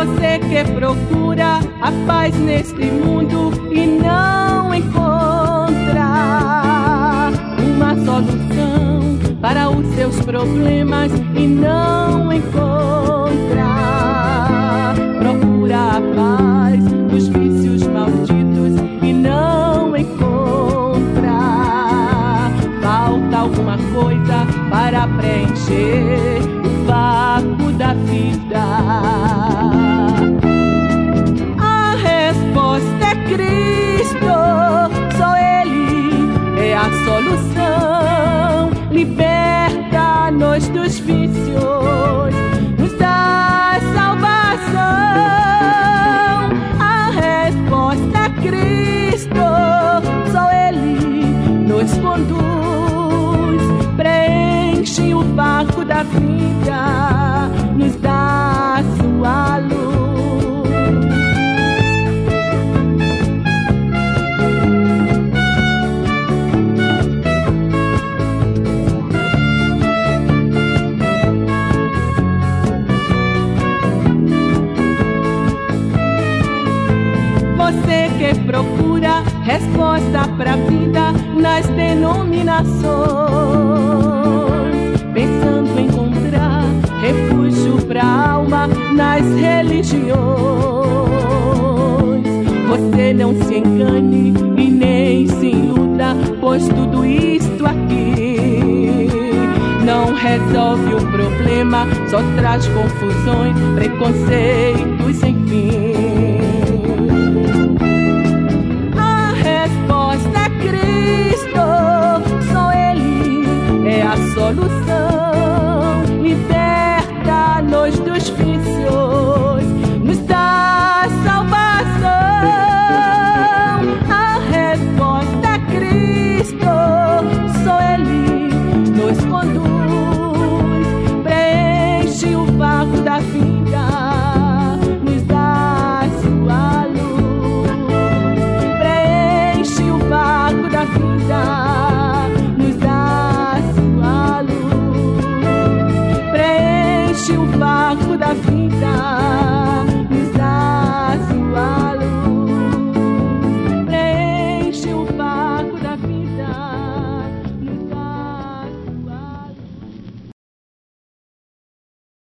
Você que procura a paz neste mundo e não encontra uma solução para os seus problemas e não encontra. Procura a paz dos vícios malditos e não encontra. Falta alguma coisa para preencher o vácuo da vida. A resposta é Cristo, só Ele é a solução. Liberta-nos dos vícios, nos dá salvação. A resposta é Cristo, só Ele nos conduz. Preenche o vácuo da vida, nos dá sua luz. Você que procura resposta pra vida nas denominações, pensando em encontrar refúgio pra alma nas religiões. Você não se engane e nem se iluda, pois tudo isto aqui não resolve o problema, só traz confusões, preconceitos sem fim. A resposta é Cristo, só Ele é a solução. Liberta-nos dos vícios, nos dá salvação. A resposta é Cristo, só Ele nos conduz. Preenche o vácuo da vida, nos dá sua luz. Preenche o vácuo da vida, nos dá sua luz. Preenche o vácuo da vida.